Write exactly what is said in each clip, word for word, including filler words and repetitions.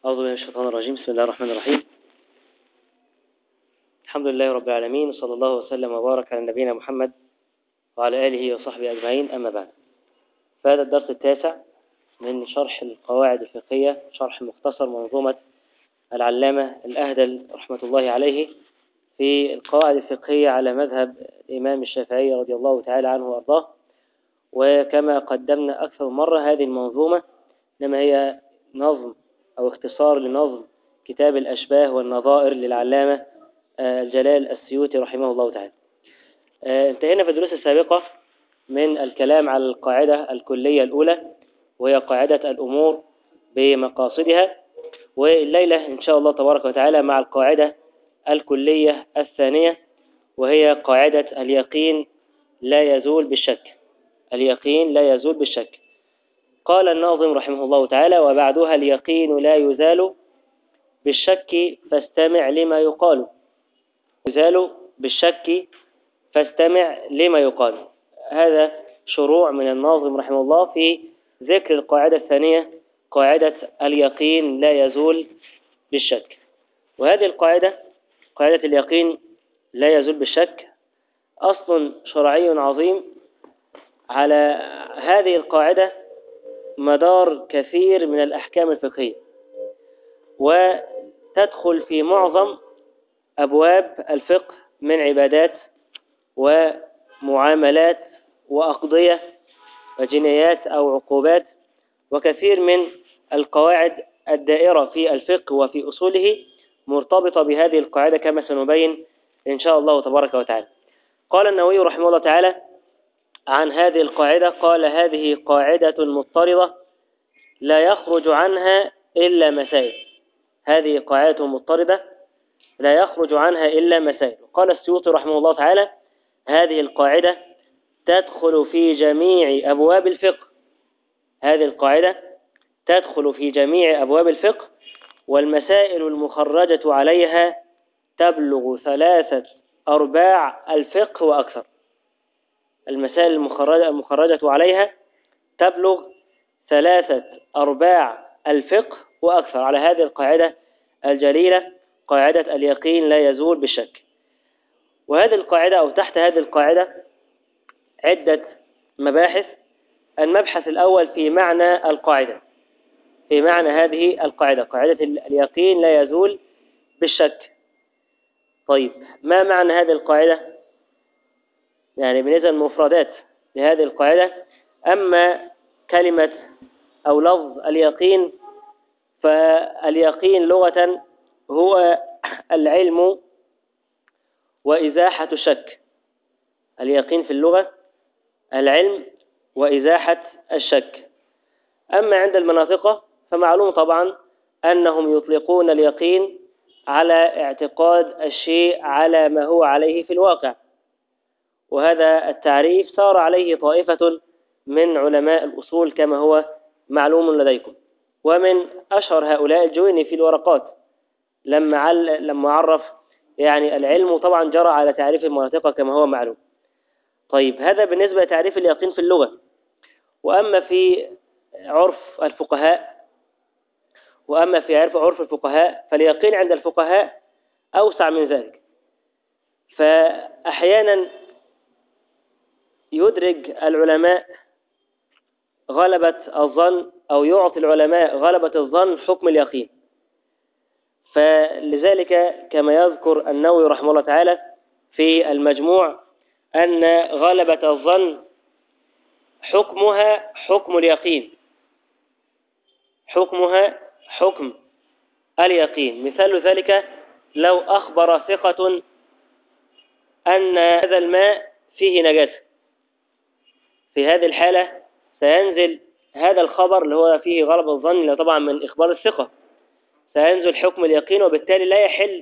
أعوذ بالله من الشيطان الرجيم. بسم الله الرحمن الرحيم. الحمد لله رب العالمين، وصلى الله وسلم وبارك على نبينا محمد وعلى آله وصحبه أجمعين، أما بعد. فهذا الدرس التاسع من شرح القواعد الفقهية، شرح مختصر منظومة العلامة الأهدل رحمة الله عليه في القواعد الفقهية على مذهب الإمام الشافعي رضي الله تعالى عنه وأرضاه. وكما قدمنا أكثر مرة، هذه المنظومة إنما هي نظم أو اختصار لنظم كتاب الأشباه والنظائر للعلامة الجلال السيوطي رحمه الله تعالى. انتهينا في الدروس السابقة من الكلام على القاعدة الكلية الأولى، وهي قاعدة الأمور بمقاصدها، والليلة إن شاء الله تبارك وتعالى مع القاعدة الكلية الثانية، وهي قاعدة اليقين لا يزول بالشك. اليقين لا يزول بالشك. قال الناظم رحمه الله تعالى: وبعدها اليقين لا يزال بالشك فاستمع لما يقال. يزال بالشك فاستمع لما يقال. هذا شروع من الناظم رحمه الله في ذكر القاعدة الثانية، قاعدة اليقين لا يزول بالشك. وهذه القاعدة، قاعدة اليقين لا يزول بالشك، أصل شرعي عظيم. على هذه القاعدة مدار كثير من الأحكام الفقهية، وتدخل في معظم أبواب الفقه من عبادات ومعاملات وأقضية وجنايات أو عقوبات، وكثير من القواعد الدائرة في الفقه وفي أصوله مرتبطة بهذه القاعدة كما سنبين إن شاء الله تبارك وتعالى. قال النووي رحمه الله تعالى عن هذه القاعدة: قال: هذه قاعدة مضطردة لا يخرج عنها إلا مسائل. هذه قاعدة مضطردة لا يخرج عنها إلا مسائل. قال السيوطي رحمه الله تعالى: هذه القاعدة تدخل في جميع أبواب الفقه. هذه القاعدة تدخل في جميع أبواب الفقه، والمسائل المخرجة عليها تبلغ ثلاثة أرباع الفقه وأكثر. المسائل المخرجة, المخرجة عليها تبلغ ثلاثة أرباع الفقه وأكثر، على هذه القاعدة الجليلة، قاعدة اليقين لا يزول بالشك. وهذه القاعدة أو تحت هذه القاعدة عدة مباحث. المبحث الأول في معنى القاعدة، في معنى هذه القاعدة، قاعدة اليقين لا يزول بالشك. طيب، ما معنى هذه القاعدة؟ يعني بالنسبة للمفردات لهذه القاعدة، أما كلمة أو لفظ اليقين، فاليقين لغة هو العلم وإزاحة الشك. اليقين في اللغة العلم وإزاحة الشك. أما عند المناطق فمعلوم طبعا أنهم يطلقون اليقين على اعتقاد الشيء على ما هو عليه في الواقع، وهذا التعريف سار عليه طائفة من علماء الأصول كما هو معلوم لديكم. ومن أشهر هؤلاء الجويني في الورقات لما عل... لما عرف يعني العلم، طبعا جرى على تعريف المناطق كما هو معلوم. طيب، هذا بالنسبة لتعريف اليقين في اللغة. وأما في عرف الفقهاء وأما في عرف عرف الفقهاء فاليقين عند الفقهاء أوسع من ذلك. فأحيانا يدرج العلماء غلبة الظن، أو يعطي العلماء غلبة الظن حكم اليقين. فلذلك كما يذكر النووي رحمه الله تعالى في المجموع أن غلبة الظن حكمها حكم اليقين. حكمها حكم اليقين. مثال ذلك: لو أخبر ثقة أن هذا الماء فيه نجاسة، في هذه الحالة سينزل هذا الخبر اللي هو فيه غلبة الظن، اللي طبعا من إخبار الثقة، سينزل حكم اليقين، وبالتالي لا يحل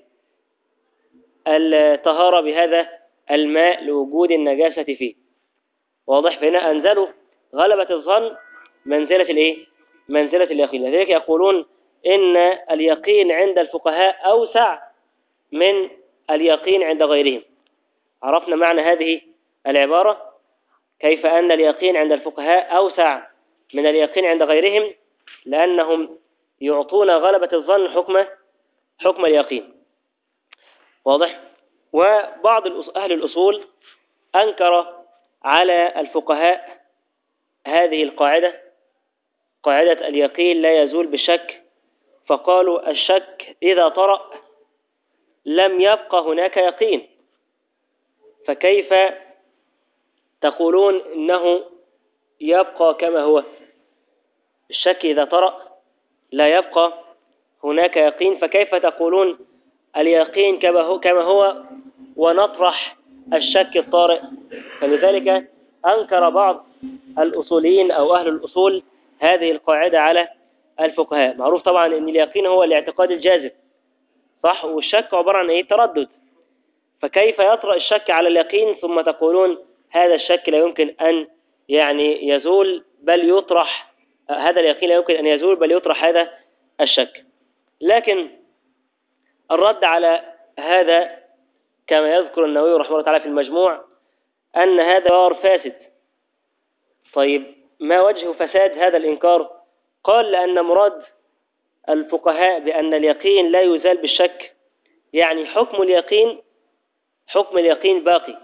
الطهارة بهذا الماء لوجود النجاسة فيه. واضح؟ فهنا أنزلوا غلبة الظن منزلة الإيه؟ منزلة اليقين. لذلك يقولون إن اليقين عند الفقهاء أوسع من اليقين عند غيرهم. عرفنا معنى هذه العبارة، كيف أن اليقين عند الفقهاء أوسع من اليقين عند غيرهم، لأنهم يعطون غلبة الظن حكم حكم اليقين. واضح؟ وبعض أهل الأصول أنكر على الفقهاء هذه القاعدة، قاعدة اليقين لا يزول بالشك، فقالوا الشك إذا طرأ لم يبقى هناك يقين، فكيف تقولون إنه يبقى كما هو؟ الشك إذا طرأ لا يبقى هناك يقين، فكيف تقولون اليقين كما هو, كما هو ونطرح الشك الطارئ؟ فلذلك أنكر بعض الأصوليين أو أهل الأصول هذه القاعدة على الفقهاء. معروف طبعا أن اليقين هو الاعتقاد الجازم، صح؟ والشك عبارة عن إيه؟ تردد. فكيف يطرأ الشك على اليقين ثم تقولون هذا الشك لا يمكن أن يعني يزول بل يطرح، هذا اليقين لا يمكن أن يزول بل يطرح هذا الشك؟ لكن الرد على هذا كما يذكر النووي رحمه الله تعالى في المجموع أن هذا إنكار فاسد. طيب ما وجه فساد هذا الإنكار؟ قال لأن مراد الفقهاء بأن اليقين لا يزال بالشك، يعني حكم اليقين حكم اليقين باقي.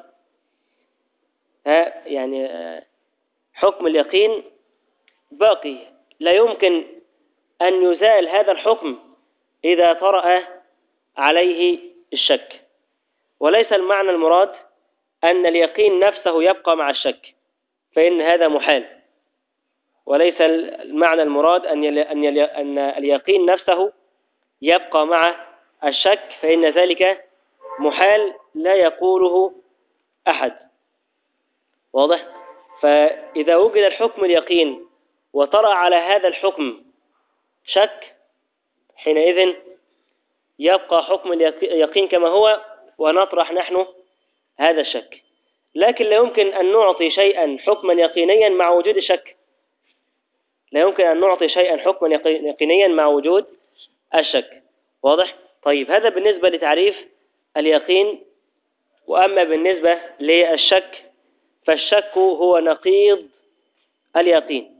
ها يعني حكم اليقين باقي لا يمكن أن يزال هذا الحكم إذا طرأ عليه الشك. وليس المعنى المراد أن اليقين نفسه يبقى مع الشك، فإن هذا محال. وليس المعنى المراد أن أن اليقين نفسه يبقى مع الشك، فإن ذلك محال لا يقوله أحد. واضح؟ فإذا وجد الحكم اليقين وطرأ على هذا الحكم شك، حينئذ يبقى حكم اليقين كما هو ونطرح نحن هذا الشك. لكن لا يمكن أن نعطي شيئا حكما يقينيا مع وجود الشك، لا يمكن أن نعطي شيئا حكما يقينيا مع وجود الشك. واضح؟ طيب هذا بالنسبة لتعريف اليقين. وأما بالنسبة للشك فالشك هو نقيض اليقين.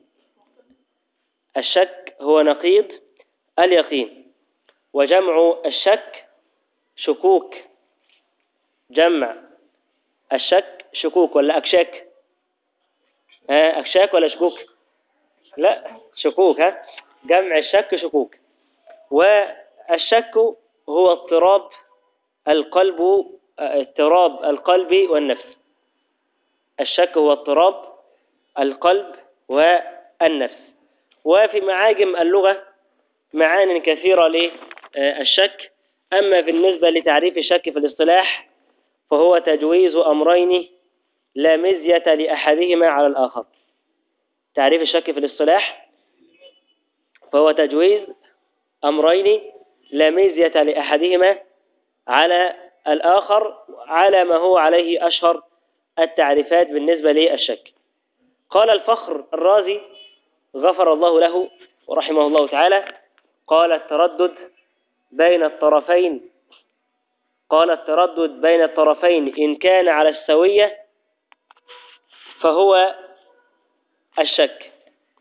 الشك هو نقيض اليقين، وجمع الشك شكوك. جمع الشك شكوك ولا أكشاك؟ ها أكشاك ولا شكوك؟ لا شكوك. ها جمع الشك شكوك. والشك هو اضطراب القلب اضطراب القلب والنفس. الشك هو اضطراب القلب والنفس. وفي معاجم اللغة معان كثيرة للشك. أما بالنسبة لتعريف الشك في الاصطلاح فهو تجويز أمرين لا مزية لأحدهما على الآخر. تعريف الشك في الاصطلاح فهو تجويز أمرين لا مزية لأحدهما على الآخر، على ما هو عليه أشهر التعريفات بالنسبة للشك. قال الفخر الرازي غفر الله له ورحمه الله تعالى، قال التردد بين الطرفين قال التردد بين الطرفين إن كان على السوية فهو الشك.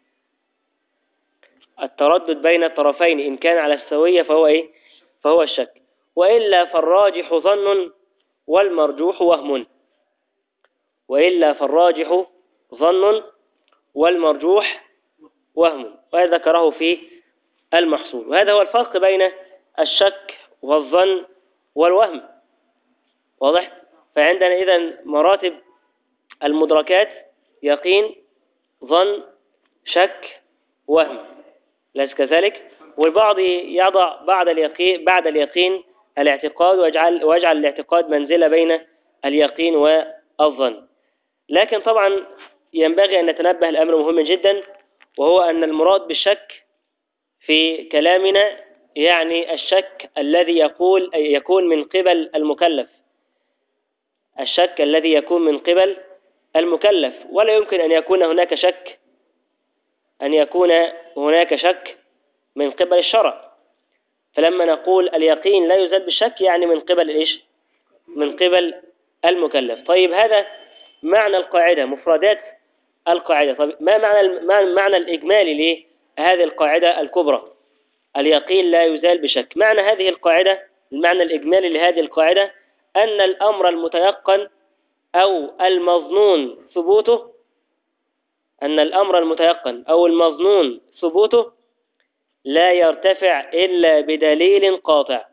التردد بين الطرفين إن كان على السوية فهو إيه؟ فهو الشك. وإلا فالراجح ظن والمرجوح وهم. وإلا فالراجح ظن والمرجوح وهم. وذكره في المحصول. وهذا هو الفرق بين الشك والظن والوهم. واضح؟ فعندنا إذن مراتب المدركات: يقين، ظن، شك، وهم. ليس كذلك؟ والبعض يضع بعد اليقين بعد اليقين الاعتقاد ويجعل ويجعل الاعتقاد منزلة بين اليقين والظن. لكن طبعا ينبغي أن نتنبه الأمر مهم جدا، وهو أن المراد بالشك في كلامنا يعني الشك الذي يقول يكون من قبل المكلف. الشك الذي يكون من قبل المكلف. ولا يمكن أن يكون هناك شك أن يكون هناك شك من قبل الشرع. فلما نقول اليقين لا يزال بالشك يعني من قبل إيش؟ من قبل المكلف. طيب هذا معنى القاعدة، مفردات القاعدة. طيب ما معنى ما معنى الإجمالي لهذه القاعدة الكبرى؟ اليقين لا يزال بشك. معنى هذه القاعدة، المعنى الإجمالي لهذه القاعدة، أن الأمر المتيقن أو المظنون ثبوته أن الأمر المتيقن أو المظنون ثبوته لا يرتفع إلا بدليل قاطع،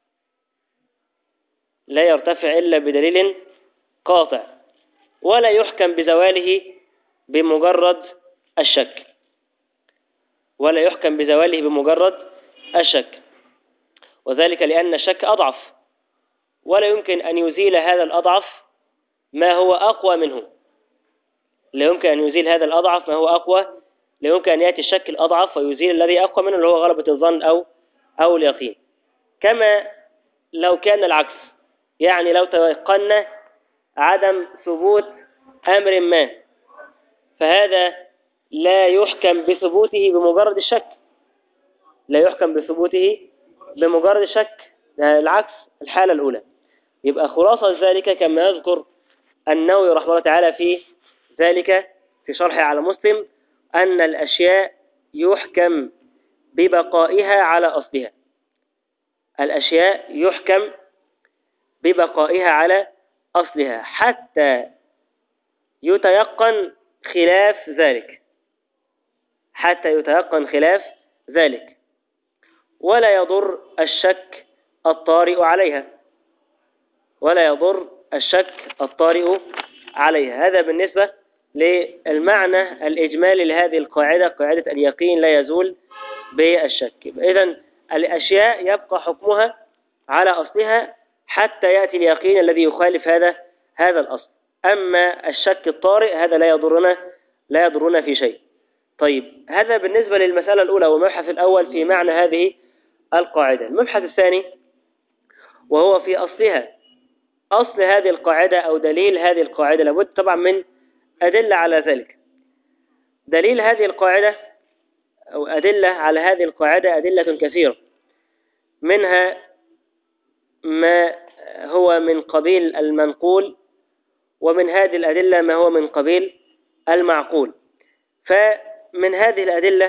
لا يرتفع إلا بدليل قاطع، ولا يحكم بزواله بمجرد الشك، ولا يحكم بزواله بمجرد الشك، وذلك لأن الشك أضعف، ولا يمكن أن يزيل هذا الأضعف ما هو أقوى منه، لا يمكن أن يزيل هذا الأضعف ما هو أقوى، لا يمكن أن يأتي الشك الأضعف ويزيل الذي أقوى منه اللي هو غلبة الظن أو أو اليقين. كما لو كان العكس، يعني لو تيقنا عدم ثبوت أمر ما، فهذا لا يحكم بثبوته بمجرد الشك، لا يحكم بثبوته بمجرد الشك، العكس الحالة الأولى. يبقى خلاصة ذلك كما يذكر النووي رحمه الله تعالى في ذلك في شرحه على مسلم، أن الأشياء يحكم ببقائها على أصلها، الأشياء يحكم ببقائها على أصلها حتى يتيقن خلاف ذلك، حتى يتيقن خلاف ذلك، ولا يضر الشك الطارئ عليها، ولا يضر الشك الطارئ عليها. هذا بالنسبة للمعنى الإجمالي لهذه القاعدة، قاعدة اليقين لا يزول بالشك. إذن الأشياء يبقى حكمها على أصلها حتى يأتي اليقين الذي يخالف هذا هذا الأصل. أما الشك الطارئ هذا لا يضرنا لا يضرنا في شيء. طيب، هذا بالنسبة للمسألة الأولى والمبحث الأول في معنى هذه القاعدة. المبحث الثاني وهو في أصلها، أصل هذه القاعدة أو دليل هذه القاعدة، لابد طبعا من أدلة على ذلك. دليل هذه القاعدة أو أدلة على هذه القاعدة أدلة كثيرة، منها ما هو من قبيل المنقول، ومن هذه الأدلة ما هو من قبيل المعقول. فمن هذه الأدلة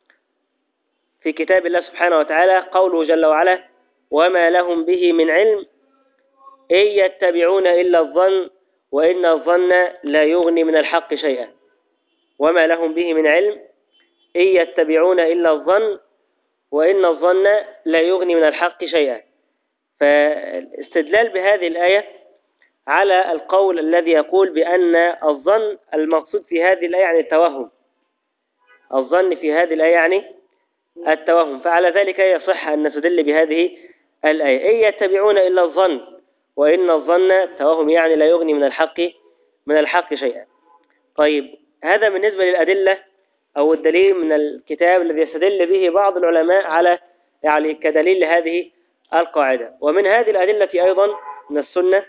في كتاب الله سبحانه وتعالى قوله جل وعلا: وما لهم به من علم إن يتبعون إلا الظن وإن الظن لا يغني من الحق شيئا. وما لهم به من علم إن يتبعون إلا الظن وإن الظن لا يغني من الحق شيئا. فالاستدلال بهذه الآية على القول الذي يقول بأن الظن المقصود في هذه الآية يعني التوهم، الظن في هذه الآية يعني التوهم، فعلى ذلك يصح أن نستدل بهذه الآية: إن يتبعون إلا الظن وإن الظن توهم يعني لا يغني من الحق من الحق شيئا. طيب، هذا بالنسبة للأدلة أو الدليل من الكتاب الذي يستدل به بعض العلماء على يعني كدليل لهذه القاعدة. ومن هذه الأدلة أيضا من السنة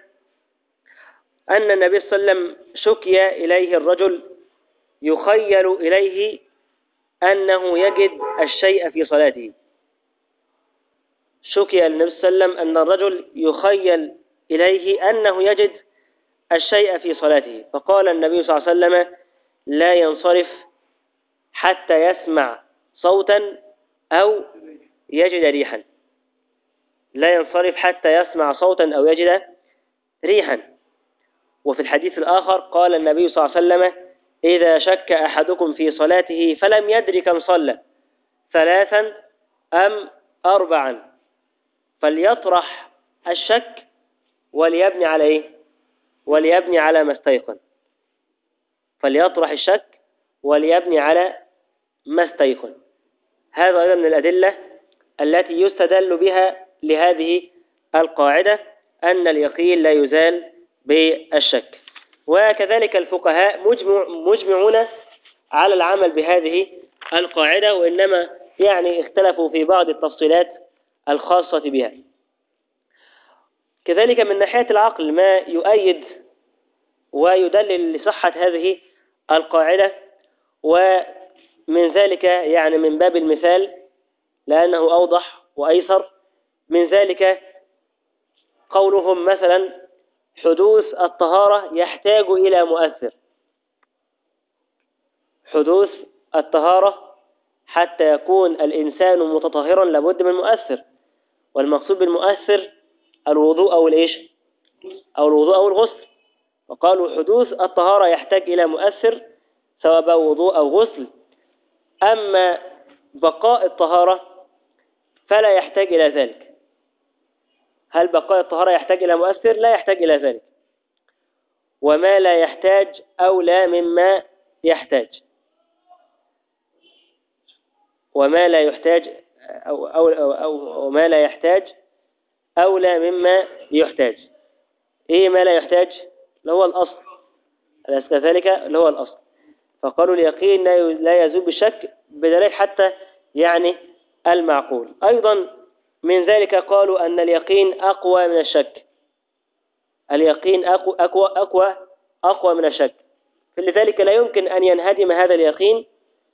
أن النبي صلى الله عليه وسلم شكي إليه الرجل يخيل إليه أنه يجد الشيء في صلاته. شكي النبي صلى الله عليه وسلم أن الرجل يخيل إليه أنه يجد الشيء في صلاته، فقال النبي صلى الله عليه وسلم: لا ينصرف حتى يسمع صوتا أو يجد ريحا، لا ينصرف حتى يسمع صوتا أو يجد ريحا. وفي الحديث الآخر قال النبي صلى الله عليه وسلم: إذا شك أحدكم في صلاته فلم يدر كم صلى ثلاثا أم أربعا فليطرح الشك وليبني على إيه؟ وليبني على ما استيقن. فليطرح الشك وليبني على ما استيقن. هذا أيضا من الأدلة التي يستدل بها لهذه القاعدة أن اليقين لا يزال بالشك. وكذلك الفقهاء مجمع مجمعون على العمل بهذه القاعدة، وإنما يعني اختلفوا في بعض التفصيلات الخاصة بها. كذلك من ناحية العقل ما يؤيد ويدلل لصحة هذه القاعدة، ومن ذلك يعني من باب المثال لأنه أوضح وأيسر، من ذلك قولهم مثلا: حدوث الطهارة يحتاج إلى مؤثر، حدوث الطهارة حتى يكون الإنسان متطهرا لابد من مؤثر، والمقصود بالمؤثر الوضوء أو الإيش أو الوضوء أو الغسل. وقالوا حدوث الطهارة يحتاج إلى مؤثر سواء بقى وضوء أو غسل، أما بقاء الطهارة فلا يحتاج إلى ذلك. هل بقاء الطهارة يحتاج إلى مؤثر؟ لا يحتاج إلى ذلك. وما لا يحتاج أولى مما يحتاج، وما لا يحتاج أو, أو, أو, أو وما لا يحتاج أولى مما يحتاج. إيه ما لا يحتاج؟ اللي هو الأصل، أليس كذلك؟ اللي هو الأصل. فقالوا اليقين لا يزول بالشك بدليل حتى يعني المعقول. أيضا من ذلك قالوا أن اليقين أقوى من الشك، اليقين أقوى, أقوى, أقوى, أقوى من الشك، فلذلك لا يمكن أن ينهدم هذا اليقين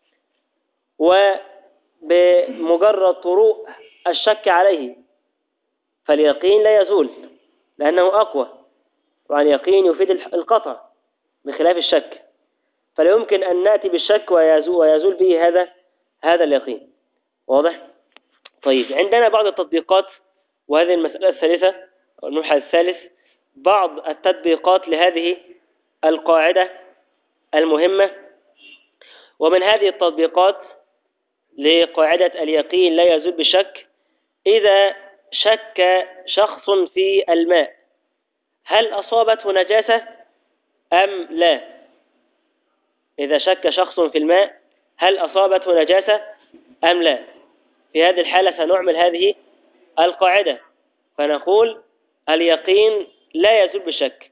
وبمجرد طروء الشك عليه، فاليقين لا يزول لأنه أقوى، وعن يقين يفيد القطع بخلاف الشك، فلا يمكن أن نأتي بالشك ويزول, ويزول به هذا هذا اليقين. واضح؟ طيب، عندنا بعض التطبيقات، وهذه المسألة الثالثة أو المبحث الثالث، بعض التطبيقات لهذه القاعدة المهمة. ومن هذه التطبيقات لقاعدة اليقين لا يزول بالشك: إذا شك شخص في الماء هل أصابته نجاسة أم لا؟ إذا شك شخص في الماء هل أصابته نجاسة أم لا؟ في هذه الحالة سنعمل هذه القاعدة فنقول اليقين لا يزول بالشك.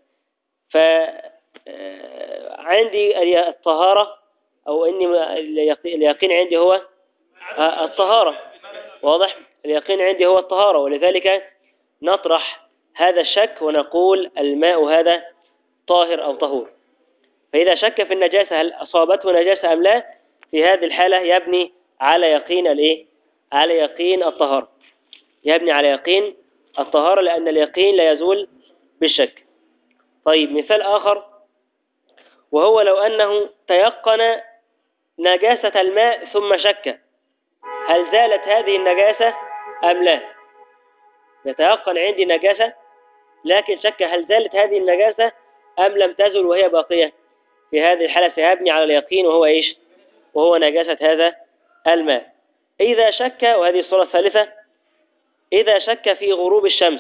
فعندي الطهارة أو إني اليقين عندي هو الطهارة. واضح؟ اليقين عندي هو الطهارة، ولذلك نطرح هذا الشك ونقول الماء هذا طاهر أو طهور. فإذا شك في النجاسة هل أصابته نجاسة أم لا، في هذه الحالة يبني على يقين الإيه؟ على يقين الطهارة، يبني على يقين الطهارة، لأن اليقين لا يزول بالشك. طيب، مثال آخر، وهو لو أنه تيقن نجاسة الماء ثم شك هل زالت هذه النجاسة أم لا. يتيقن عندي نجاسة لكن شك هل زالت هذه النجاسة أم لم تزل وهي باقية. في هذه الحالة سيبني على اليقين وهو إيش؟ وهو نجاسة هذا الماء. إذا شك، وهذه الصورة الثالثة، إذا شك في غروب الشمس،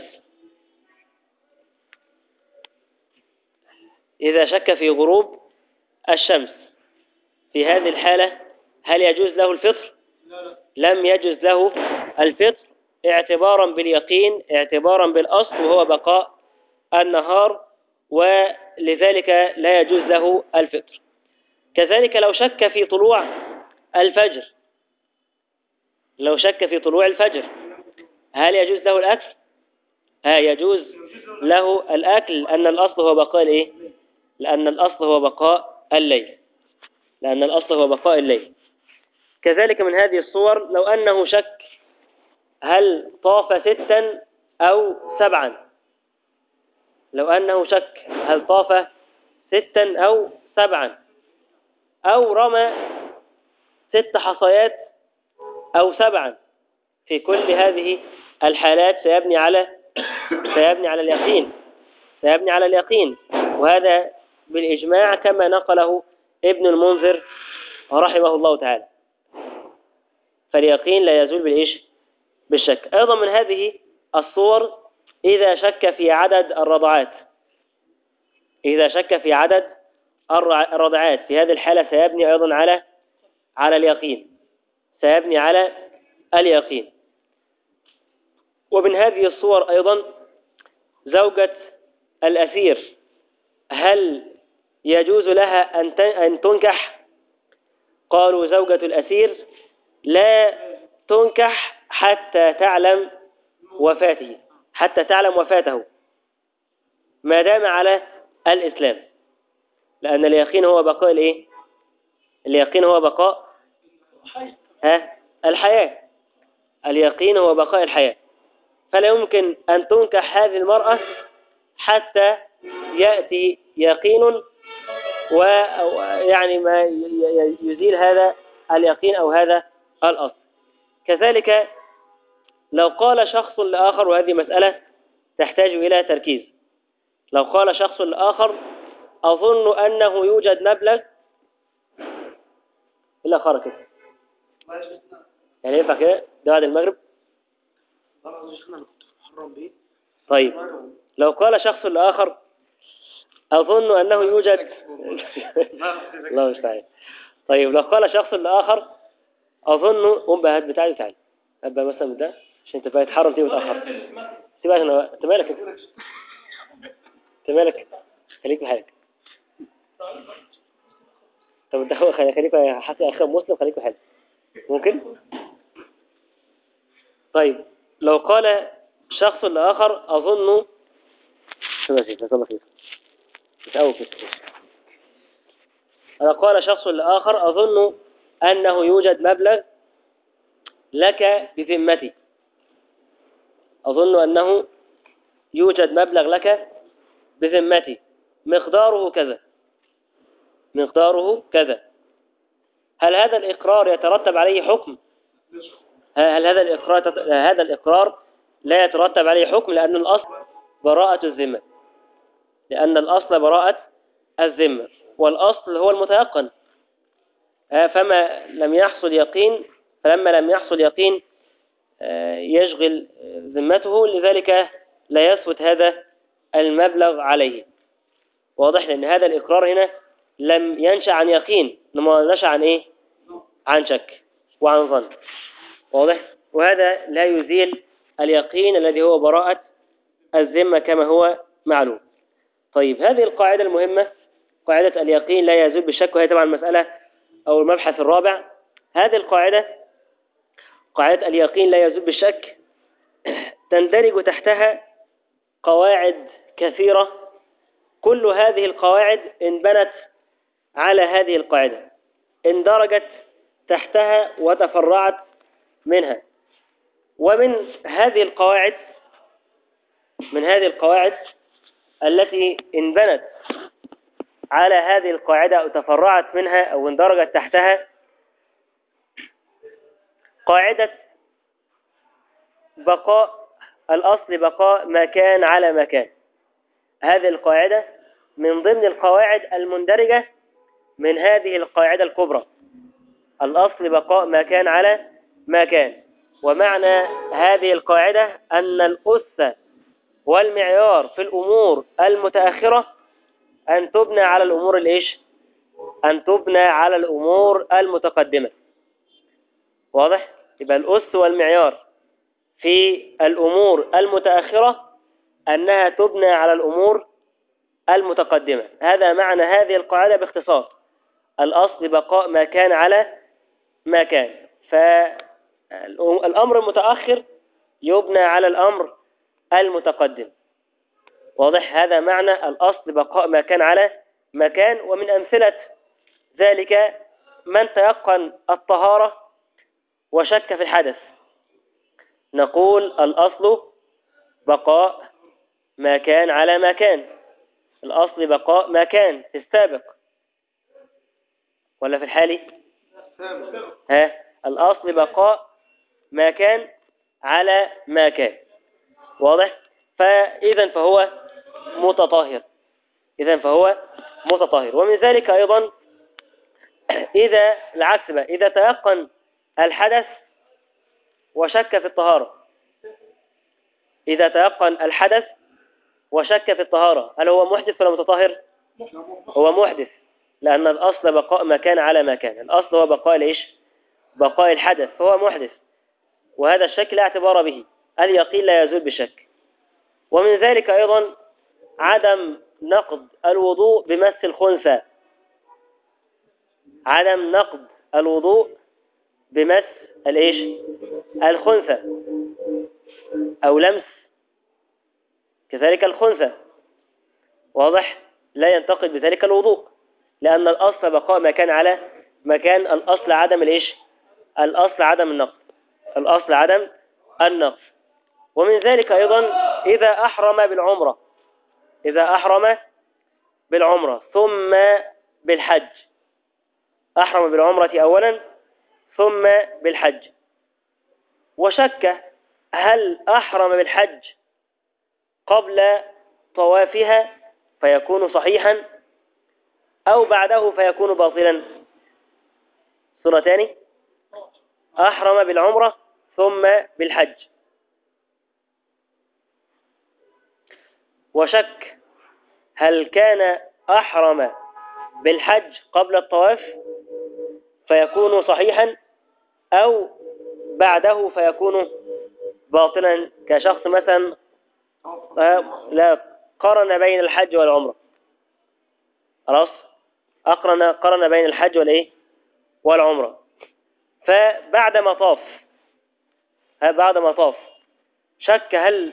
إذا شك في غروب الشمس، في هذه الحالة هل يجوز له الفطر؟ لم يجوز له الفطر اعتبارا باليقين، اعتبارا بالأصل وهو بقاء النهار، ولذلك لا يجوز له الفطر. كذلك لو شك في طلوع الفجر، لو شك في طلوع الفجر هل يجوز له الأكل؟ ها يجوز له الأكل، لأن الأصل هو بقاء الإيه؟ لأن الأصل هو بقاء الليل، لأن الأصل هو بقاء الليل. كذلك من هذه الصور لو أنه شك هل طاف ستا أو سبعا، لو أنه شك هل طاف ستا أو سبعا، أو رمى ست حصيات أو سبعا، في كل هذه الحالات سيبني على سيبني على اليقين، سيبني على اليقين، وهذا بالإجماع كما نقله ابن المنذر رحمه الله تعالى. فاليقين لا يزول بالإيش؟ بالشك. أيضا من هذه الصور إذا شك في عدد الرضعات، إذا شك في عدد الرضعات، في هذه الحالة سيبني أيضا على على اليقين، سيبني على اليقين. ومن هذه الصور أيضا زوجة الأسير، هل يجوز لها أن تنكح؟ قالوا زوجة الأسير لا تنكح حتى تعلم وفاته، حتى تعلم وفاته ما دام على الإسلام، لأن اليقين هو بقاء الإيه؟ اليقين هو بقاء ها الحياة، اليقين هو بقاء الحياة، فلا يمكن أن تنكح هذه المرأة حتى يأتي يقين ويعني ما يزيل هذا اليقين أو هذا الأصل. كذلك لو قال شخص لآخر، وهذه مسألة تحتاج إلى تركيز، لو قال شخص لآخر أظن أنه يوجد مبلغ إلا خارج كده، يعني ينفع كده ده بعد المغرب؟ طيب لو قال شخص لآخر أظن أنه يوجد الله المستعان. طيب لو قال شخص لآخر أظن قوم بقى هات بتاعي تعالى هات بقى مثلا ده عشان انت بقى تحرم تيجي متأخر. سيبك انا انت مالك انت انت مالك خليك بحالك. طب انت هو خليك حتى اخر مسلم خليك بحالك ممكن. طيب لو قال شخص لآخر أظن شو بس الله خير متأول كده، لو قال شخص لآخر أظن أنه يوجد مبلغ لك بذمتي، أظن أنه يوجد مبلغ لك بذمتي مقداره كذا مقداره كذا، هل هذا الإقرار يترتب عليه حكم؟ هل هذا الإقرار هذا الإقرار لا يترتب عليه حكم، لأن الأصل براءة الذمة، لأن الأصل براءة الذمة والأصل هو المتيقن. فما لم يحصل يقين فلما لم يحصل يقين يشغل ذمته، لذلك لا يثبت هذا المبلغ عليه. واضح، لأن هذا الإقرار هنا لم ينشأ عن يقين، إنما نشأ عن إيه؟ عن شك وعن ظن. واضح، وهذا لا يزيل اليقين الذي هو براءة الذمة كما هو معلوم. طيب هذه القاعدة المهمة، قاعدة اليقين لا يزول بالشك، وهي طبعا المسألة أو المبحث الرابع. هذه القاعدة قاعدة اليقين لا يزول بالشك تندرج تحتها قواعد كثيرة، كل هذه القواعد انبنت على هذه القاعدة، اندرجت تحتها وتفرعت منها. ومن هذه القواعد من هذه القواعد التي انبنت على هذه القاعدة أو تفرعت منها أو اندرجت تحتها قاعدة بقاء الأصل، بقاء ما كان على ما كان. هذه القاعدة من ضمن القواعد المندرجة من هذه القاعدة الكبرى، الأصل بقاء ما كان على ما كان. ومعنى هذه القاعدة أن الأس والمعيار في الأمور المتأخرة أن تبنى على الأمور الإيش؟ أن تبنى على الأمور المتقدمة. واضح؟ يبقى الأس والمعيار في الأمور المتأخرة أنها تبنى على الأمور المتقدمة. هذا معنى هذه القاعدة باختصار، الأصل بقاء ما كان على ما كان. فالأمر المتأخر يبنى على الأمر المتقدم. واضح، هذا معنى الأصل بقاء ما كان على ما كان. ومن أمثلة ذلك من تيقن الطهارة وشك في الحدث، نقول الأصل بقاء ما كان على ما كان. الأصل بقاء ما كان في السابق ولا في الحالي؟ ها، الأصل بقاء ما كان على ما كان. واضح، فإذا فهو متطهر إذا فهو متطهر. ومن ذلك أيضا إذا العكس بقى، إذا تيقن الحدث وشك في الطهارة إذا تيقن الحدث وشك في الطهارة، هل هو محدث ولا متطهر؟ هو محدث، لأن الأصل بقاء ما كان على ما كان. الأصل هو بقاء الإيش؟ بقاء الحدث، فهو محدث، وهذا الشك لا اعتبار به، اليقين لا يزول بشك. ومن ذلك أيضا عدم نقض الوضوء بمس الخنثى عدم نقض الوضوء بمس الإيش؟ الخنثى أو لمس كذلك الخنثى. واضح، لا ينتقد بذلك الوضوء، لأن الأصل بقاء ما كان على ما كان. الأصل عدم الإيش؟ الأصل عدم النقض الأصل عدم النقض. ومن ذلك أيضا إذا أحرم بالعمرة إذا أحرم بالعمرة ثم بالحج، أحرم بالعمرة أولا ثم بالحج، وشك هل أحرم بالحج قبل طوافها فيكون صحيحا أو بعده فيكون باطلا. صورة تاني، أحرم بالعمرة ثم بالحج، وشك هل كان أحرم بالحج قبل الطواف فيكون صحيحا أو بعده فيكون باطلا، كشخص مثلا لا قرن بين الحج والعمرة، خلاص أقرن قرن بين الحج والإيه والعمرة، فبعد ما طاف بعد ما طاف شك هل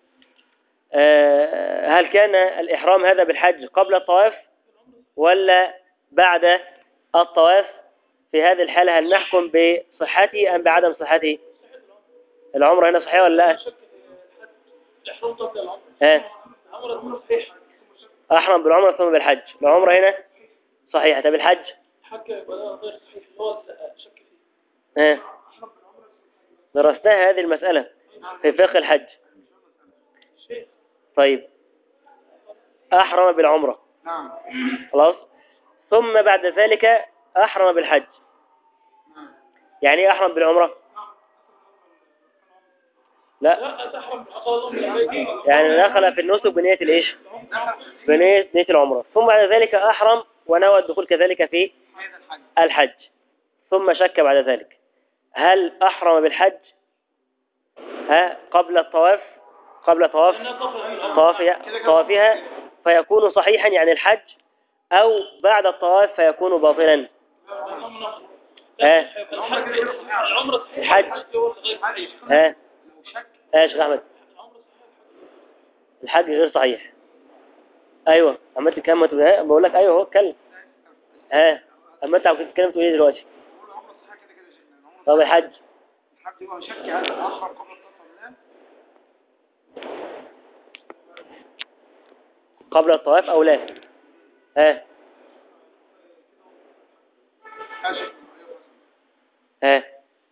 هل كان الإحرام هذا بالحج قبل الطواف ولا بعد الطواف. في هذه الحالة هل نحكم بصحته أم بعدم صحته؟ العمرة هنا صحيحة ولا لا؟ الإحرام قبل العمرة. ها العمرة صحيحة. أحرم بالعمرة ثم بالحج، العمرة هنا صحيحة. طب الحج؟ الحج يبقى غير صحيح اللي هو شك فيه. ها درسناها هذه المسألة في فقه الحج. طيب أحرم بالعمرة نعم خلاص، ثم بعد ذلك أحرم بالحج، يعني إيه أحرم بالعمرة؟ لا لا تحرم بالعقاب الأمريكي. يعني دخل في النسك بنية الإيش؟ بنية نية العمرة، ثم بعد ذلك أحرم ونوى الدخول كذلك في الحج، ثم شك بعد ذلك هل أحرم بالحج ها قبل الطواف قبل طواف طوافها طوافها فيكون صحيحا يعني الحج أو بعد الطواف فيكون باطلا. ها العمرة الحج ها يا شيخ أحمد الحج غير صحيح. أيوة عملت كلمة بقول لك أيوة هو اتكلم. ها أما أنت عم تتكلم تقول إيه دلوقتي؟ طب الحج الحج هو شك هل أحرم قبل الطواف قبل الطواف أو لا؟ ها ها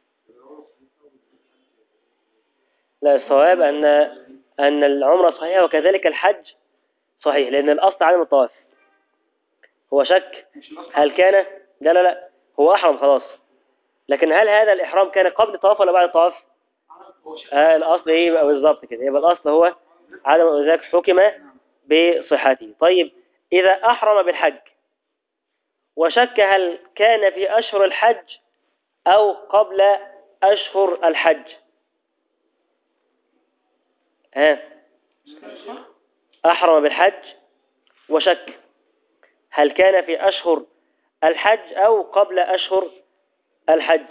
لا الصواب أن أن العمرة صحيحة وكذلك الحج صحيح، لأن الأصل عدم الطواف. هو شك هل كان لا لا لا هو أحرم خلاص، لكن هل هذا الإحرام كان قبل الطواف ولا بعد الطواف؟ آه الأصل إيه يبقى بالظبط كده، يبقى الأصل هو عدم، ولذلك حكم بصحته. طيب إذا أحرم بالحج وشك هل كان في أشهر الحج أو قبل أشهر الحج. ها أحرم بالحج وشك هل كان في أشهر الحج أو قبل أشهر الحج.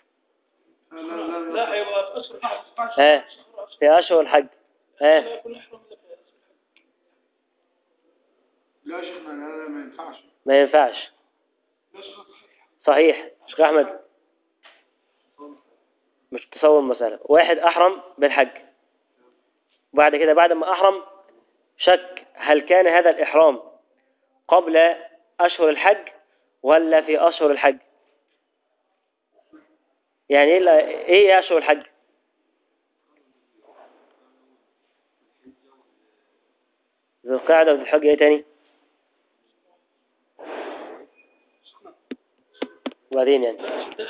لا هيبقى في أشهر الحج. ها في أشهر الحج. ها لا يكون إحرام إلا في أشهر الحج. لا شيخنا لا ما ينفعش ما ينفعش صحيح. شيخ أحمد مش تصور المسألة، واحد أحرم بالحج وبعد كده بعد ما أحرم شك هل كان هذا الإحرام قبل أشهر الحج ولا في أشهر الحج. يعني إيه إيه أشهر الحج؟ ذو القعدة وذو الحجة إيه تاني؟ وبعدين يعني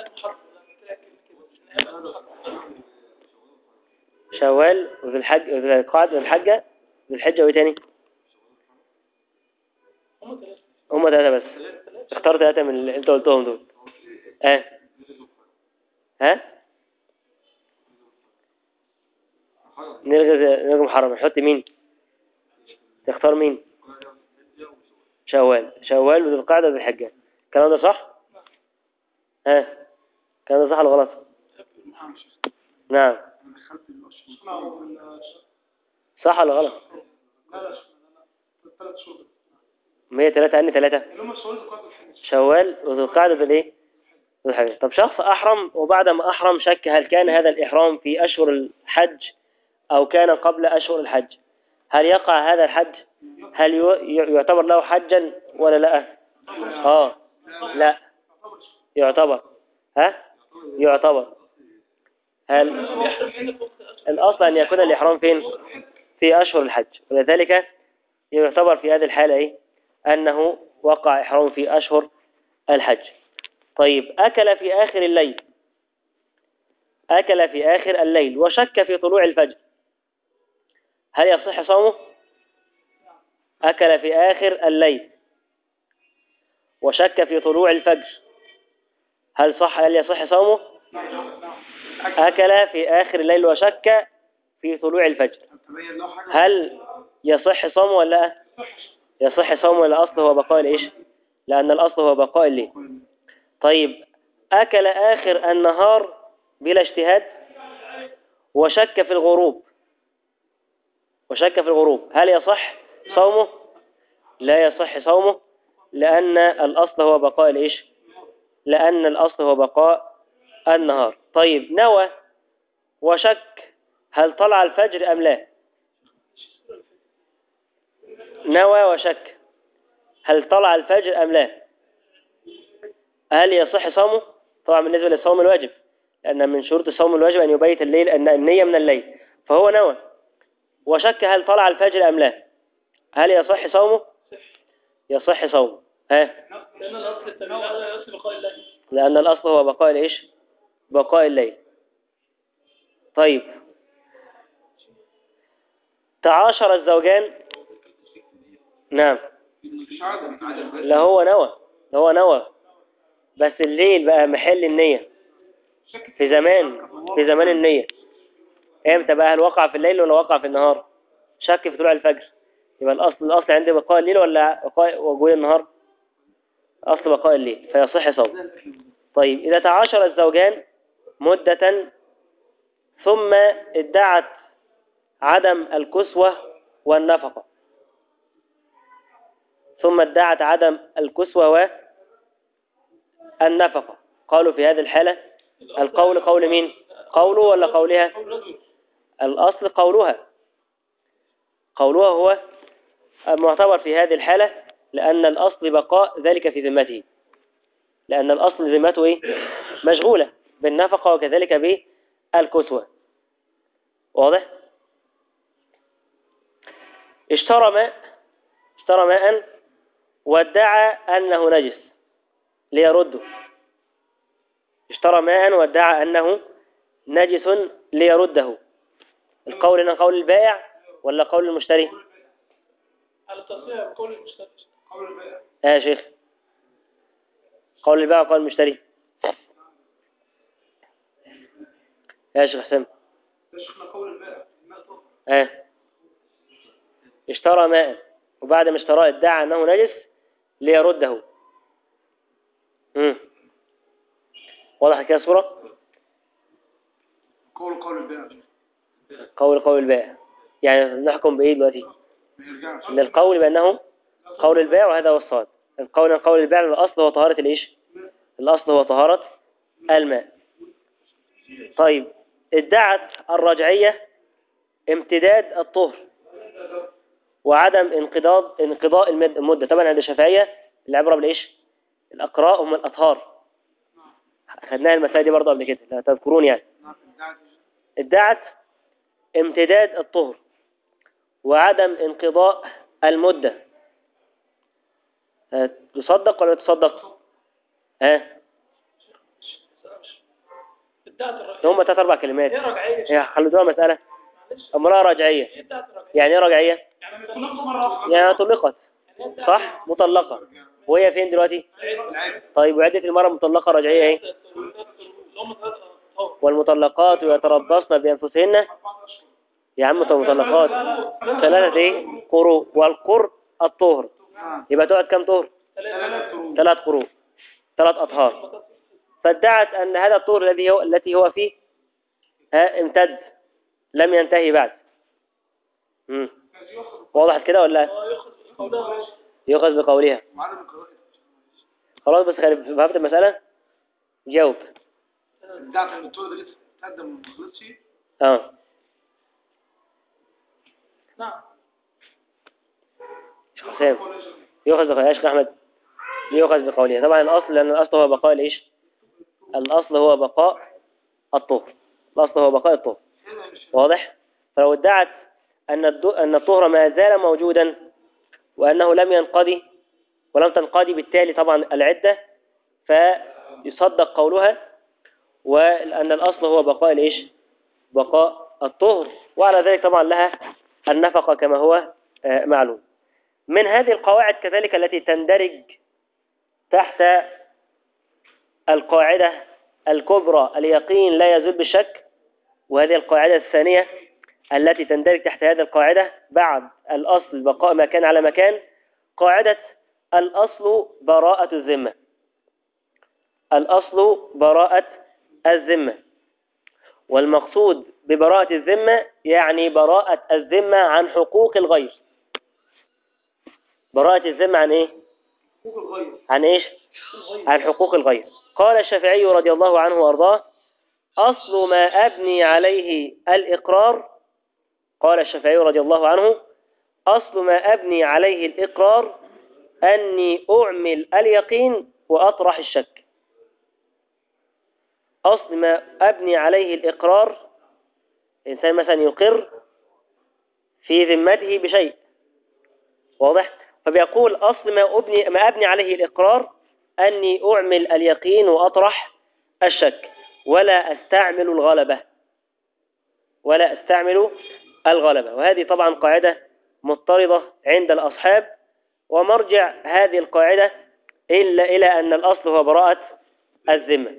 شوال وذو الحج وذو القعدة وذو الحجة ذو الحجة وإيه تاني؟ هم ثلاثة بس، اختار ثلاثة من اللي أنت قلتهم دول. ها ها نلغي نلغي محرم، نحط مين؟ تختار مين؟ شوال شوال وذو القعدة وذو الحجة. الكلام ده صح؟ ها الكلام ده صح ولا غلط؟ نعم صح ولا غلط؟ مية ثلاثة أني ثلاثة شوال وذو القعدة ذو الإيه؟ ذو الحجة. طب شخص أحرم وبعد ما أحرم شك هل كان هذا الإحرام في أشهر الحج أو كان قبل أشهر الحج، هل يقع هذا الحج؟ هل يعتبر له حجا ولا لا؟ آه لا يعتبر. ها يعتبر. هل يحرم هنا في وقت الأشهر. الأصل أن يكون الإحرام فين؟ في أشهر الحج، ولذلك يعتبر في هذه الحالة إيه؟ أنه وقع إحرام في أشهر الحج. طيب أكل في آخر الليل، أكل في آخر الليل وشك في طلوع الفجر، هل يصح صومه؟ أكل في آخر الليل وشك في طلوع الفجر، هل صح هل يصح صومه؟ أكل في آخر الليل وشك في طلوع الفجر، تبين له حاجة. هل يصح صومه ولا لا؟ يصح صومه، الأصل هو بقاء الإيش؟ لأن الأصل هو بقاء الليل. طيب أكل آخر النهار بلا اجتهاد وشك في الغروب، وشك في الغروب، هل يصح صومه؟ لا يصح صومه، لأن الأصل هو بقاء الإيش؟ لأن الأصل هو بقاء النهار. طيب نوى وشك هل طلع الفجر أم لا؟ نوى وشك هل طلع الفجر أم لا؟ هل يصح صومه؟ طبعا بالنسبة للصوم الواجب، لأن من شروط الصوم الواجب أن يبيت الليل، أن النية من الليل، فهو نوى وشك هل طلع الفجر أم لا، هل يصح صومه؟ يصح صومه. ها؟ لأن الأصل التبيين هذا أصل بقاء الله. لأن الأصل هو بقاء الإيش؟ بقاء الليل. طيب تعاشر الزوجان. نعم. مفيش عدم عدم لا هو نوى، هو نوى بس الليل بقى محل النية في زمان، في زمان النية امتى بقى؟ هل وقع في الليل ولا وقع في النهار؟ شك في طلوع الفجر، يبقى الأصل الأصل عندي بقاء الليل ولا بقاء وجود النهار؟ أصل بقاء الليل، فيصح صوم. طيب إذا تعاشر الزوجان مدة ثم ادعت عدم الكسوة والنفقة، ثم ادعت عدم الكسوة والنفقة، قالوا في هذه الحالة القول قول مين؟ قوله ولا قولها؟ الأصل قولها، قولها هو المعتبر في هذه الحالة، لأن الأصل بقاء ذلك في ذمته، لأن الأصل ذمته إيه؟ مشغولة بالنفقة وكذلك بالكسوة. واضح؟ اشترى ماء اشترى ماء وادعى أنه نجس ليرده، اشترى ماء وادعى أنه نجس ليرده، القول هنا قول البائع ولا قول المشتري؟ على تصحيح قول المشتري. قول البيع. يا شيخ قول البائع وقول المشتري يا شيخ حسام. شيخنا قول البيع الماء طهر. اه اشترى ماء وبعد ما اشتراه ادعى أنه نجس ليرده. امم واضح كده الصورة؟ قول قول البيع. قول قول البائع، يعني نحكم بإيه دلوقتي؟ ما يرجعش. للقول بأنه قول البائع، وهذا هو الصواب. القول قول البائع الأصل هو طهارة الإيش؟ الأصل هو طهارة الماء. طيب ادعت الرجعية امتداد الطهر وعدم انقضاض انقضاء المد- المدة. طبعا عند الشافعية العبرة بالإيش؟ الأقراء هم الأطهار، خدناها المسائل دي برضه قبل كده لا تذكرون يعني. ادعت امتداد الطهر وعدم انقضاء المدة، ها، تصدق ولا تصدق؟ ها ادعت الرجعية. هم ثلاث أربع كلمات، ايه رجعية؟ هي خلدوها مسألة. امرأة رجعية ايه ادعت الرجعية؟ يعني ايه رجعية؟ يعني طلقت مرة واحدة. يعني طلقت صح، مطلقة، وهي فين دلوقتي؟ طيب وعدة المرأة مطلقة رجعية ايه؟ هم ثلاثة طهر. والمطلقات يتربصن بأنفسهن يا عم طب مطلقات ثلاثة ايه؟ قروء، والقر الطهر، يبقى تقعد كم طهر؟ ثلاث قروء، ثلاث أطهار. فادعت أن هذا الطهر الذي هو التي هو فيه ها امتد لم ينتهي بعد. مم. واضح كده ولا لا؟ يؤخذ بقولها. خلاص بس خلي فهمت المسألة جاوب. ادعت ان الطول ده لسه تقدم ما خلصش. اه نعم. حسام يؤخذ بقولها يا شيخ أحمد، يؤخذ بقولها طبعا الأصل، لأن الأصل هو بقاء الإيش؟ الأصل هو بقاء الطهر، الأصل هو بقاء الطهر. واضح؟ فلو ادعت أن أن الطهر ما زال موجودا وأنه لم ينقضي ولم تنقضي بالتالي طبعا العدة، فيصدق قولها، وأن الأصل هو بقاء الإيش؟ بقاء الطهر، وعلى ذلك طبعا لها النفقة كما هو معلوم. من هذه القواعد كذلك التي تندرج تحت القاعدة الكبرى اليقين لا يزول بالشك، وهذه القاعدة الثانية التي تندرج تحت هذه القاعدة بعد الأصل بقاء ما كان على مكان، قاعدة الأصل براءة الذمة. الأصل براءة الذمة، والمقصود ببراءة الذمة يعني براءة الذمة عن حقوق الغير. براءة الذمة عن إيه؟ عن إيش؟ عن حقوق الغير. قال الشافعي رضي الله عنه وأرضاه: أصل ما أبني عليه الإقرار. قال الشافعي رضي الله عنه: أصل ما أبني عليه الإقرار أني أعمل اليقين وأطرح الشك. أصل ما أبني عليه الإقرار، الإنسان مثلا يقر في ذمته بشيء، واضح؟ فبيقول أصل ما أبني, ما أبني عليه الإقرار أني أعمل اليقين وأطرح الشك، ولا أستعمل الغلبة، ولا أستعمل الغلبة. وهذه طبعا قاعدة مضطردة عند الأصحاب، ومرجع هذه القاعدة إلا إلى أن الأصل هو براءة الذمة.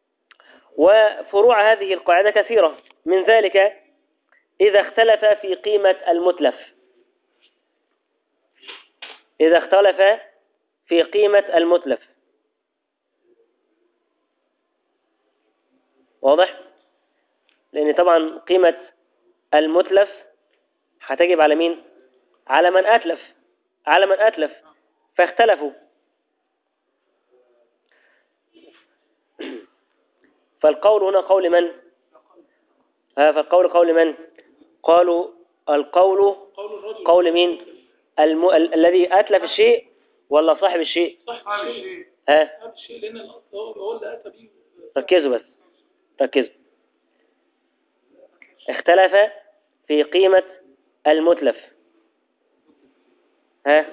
وفروع هذه القاعدة كثيرة، من ذلك إذا اختلف في قيمة المتلف، إذا اختلف في قيمة المتلف، واضح؟ لأن طبعا قيمة المتلف هتجب على مين؟ على من أتلف، على من أتلف، فاختلفوا. فالقول هنا قول من؟ ها فالقول قول من؟ قالوا القول قول مين؟ الم... ال... الذي أتلف الشيء ولا صاحب الشيء؟ صاحب الشيء. ها صاحب الشيء، لأن الأصل هو هو اللي أتى به. ركزوا بس، ركزوا. اختلف في قيمة المتلف. ها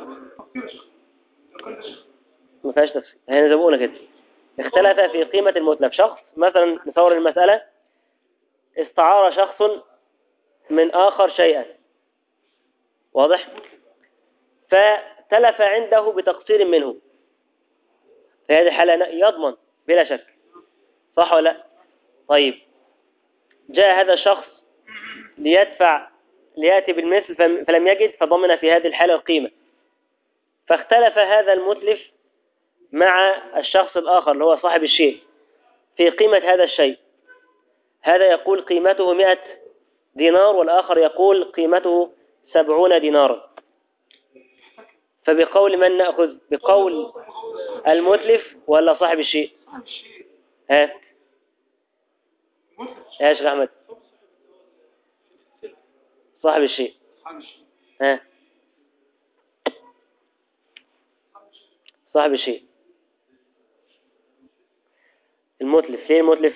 ما فيهاش تفصيل، هنا زي ما بقولنا كده. اختلف في قيمة المتلف. شخص مثلا، نصور المسألة، استعار شخص من آخر شيئا، واضح؟ فتلف عنده بتقصير منه، في هذه الحالة يضمن بلا شك، صح ولا لا؟ طيب، جاء هذا الشخص ليدفع ليأتي بالمثل فلم يجد، فضمن في هذه الحالة القيمة. فاختلف هذا المتلف مع الشخص الآخر اللي هو صاحب الشيء في قيمة هذا الشيء. هذا يقول قيمته مئة دينار، والآخر يقول قيمته سبعون دينارا. فبقول من نأخذ؟ بقول المتلف ولا صاحب الشيء؟ ها يا شيخ أحمد، صاحب الشيء. ها صاحب الشيء، المتلف. ليه المتلف؟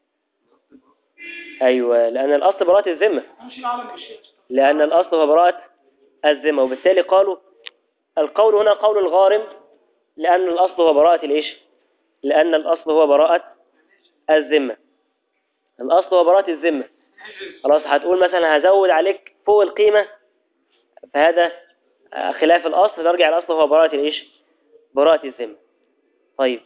أيوة، لأن الأصل براءة الذمة، لأن الأصل هو براءة الذمة، وبالتالي قالوا القول هنا قول الغارم، لأن الأصل هو براءة الإيش؟ لأن الأصل هو براءة الذمة، الأصل هو براءة الذمة. خلاص، هتقول مثلا هزود عليك فوق القيمة، فهذا خلاف الأصل، ترجع الأصل هو براءة الإيش؟ براءة الذمة. طيب،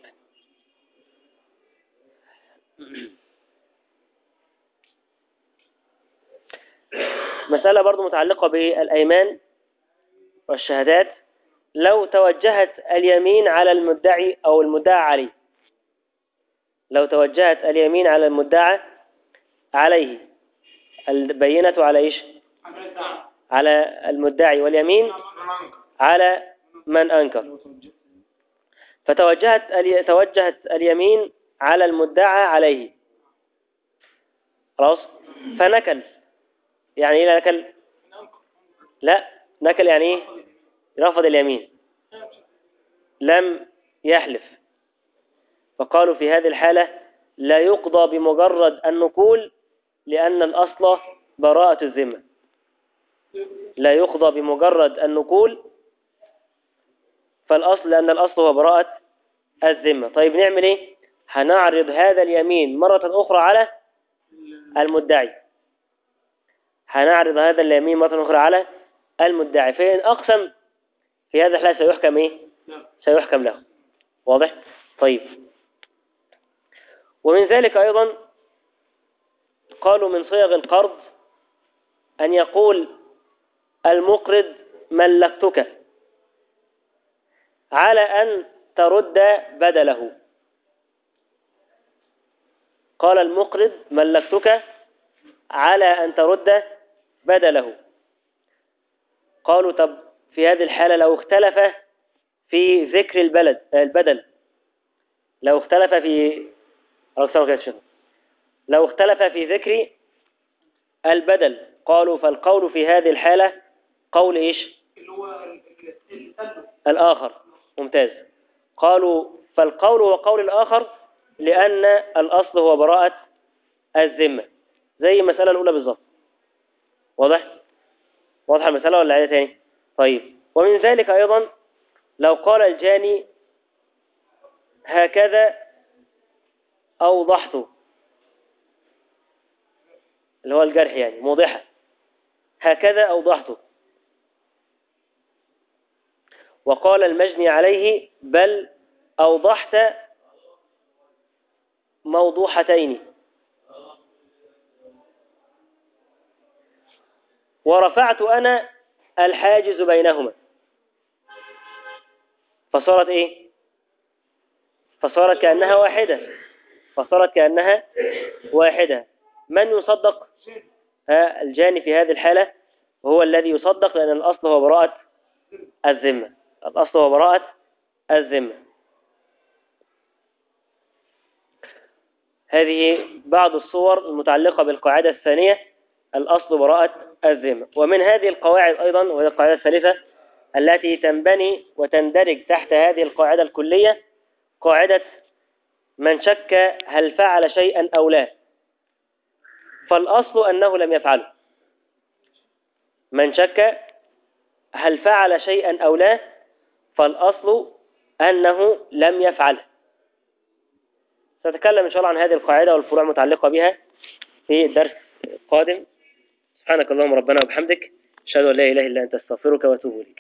مسألة برضو متعلقة بالأيمان والشهادات. لو توجهت اليمين على المدعي أو المدعى عليه، لو توجهت اليمين على المدعى عليه، البينة على إيش؟ على المدعي، واليمين على من أنكر. فتوجهت الي... توجهت اليمين على المدعى عليه، خلاص، فنكل. يعني ايه نكل؟ لا، نكل يعني ايه؟ رفض اليمين، لم يحلف. فقالوا في هذه الحالة لا يقضى بمجرد النقول لأن الأصل براءة الذمة. لا يقضى بمجرد النقول فالأصل لأن الأصل هو براءة الذمة. طيب نعمل إيه؟ هنعرض هذا اليمين مرة أخرى على المدعي. هنعرض هذا اليمين مرة أخرى على المدعي، فإن أقسم في هذا الحالة سيحكم إيه؟ سيحكم له. واضح؟ طيب، ومن ذلك أيضا قالوا من صيغ القرض أن يقول المقرض ملكتك على أن ترد بدله. قال المقرض ملكتك على أن ترد بدله. قالوا طب في هذه الحالة لو اختلف في ذكر البلد البدل لو اختلف في لو اختلف في ذكر البدل قالوا فالقول في هذه الحالة قول إيش؟ اللي هو الآخر. ممتاز. قالوا فالقول هو قول الآخر لأن الأصل هو براءة الذمة، زي المسألة الأولى بالضبط. واضح؟ واضح المسألة ولا عايزة تاني؟ طيب، ومن ذلك أيضا لو قال الجاني هكذا أوضحت، اللي هو الجرح يعني موضحة، هكذا أوضحت، وقال المجني عليه بل أوضحت موضوحتين، ورفعت أنا الحاجز بينهما، فصارت إيه؟ فصارت كأنها واحدة فصارت كأنها واحدة. من يصدق؟ ها الجاني في هذه الحالة هو الذي يصدق، لأن الأصل هو براءة الذمة. الأصل هو براءة الذمة. هذه بعض الصور المتعلقة بالقاعدة الثانية، الأصل براءة الذمة. ومن هذه القواعد أيضا، وهي القاعدة الثالثة التي تنبني وتندرج تحت هذه القاعدة الكلية، قاعدة من شك هل فعل شيئا أو لا، فالأصل أنه لم يفعله. من شك هل فعل شيئا أو لا فالأصل أنه لم يفعله. سأتكلم إن شاء الله عن هذه القاعدة والفروع المتعلقة بها في الدرس القادم. سبحانك اللهم ربنا وبحمدك، أشهد أن لا إله إلا أنت، أستغفرك وأتوب إليك.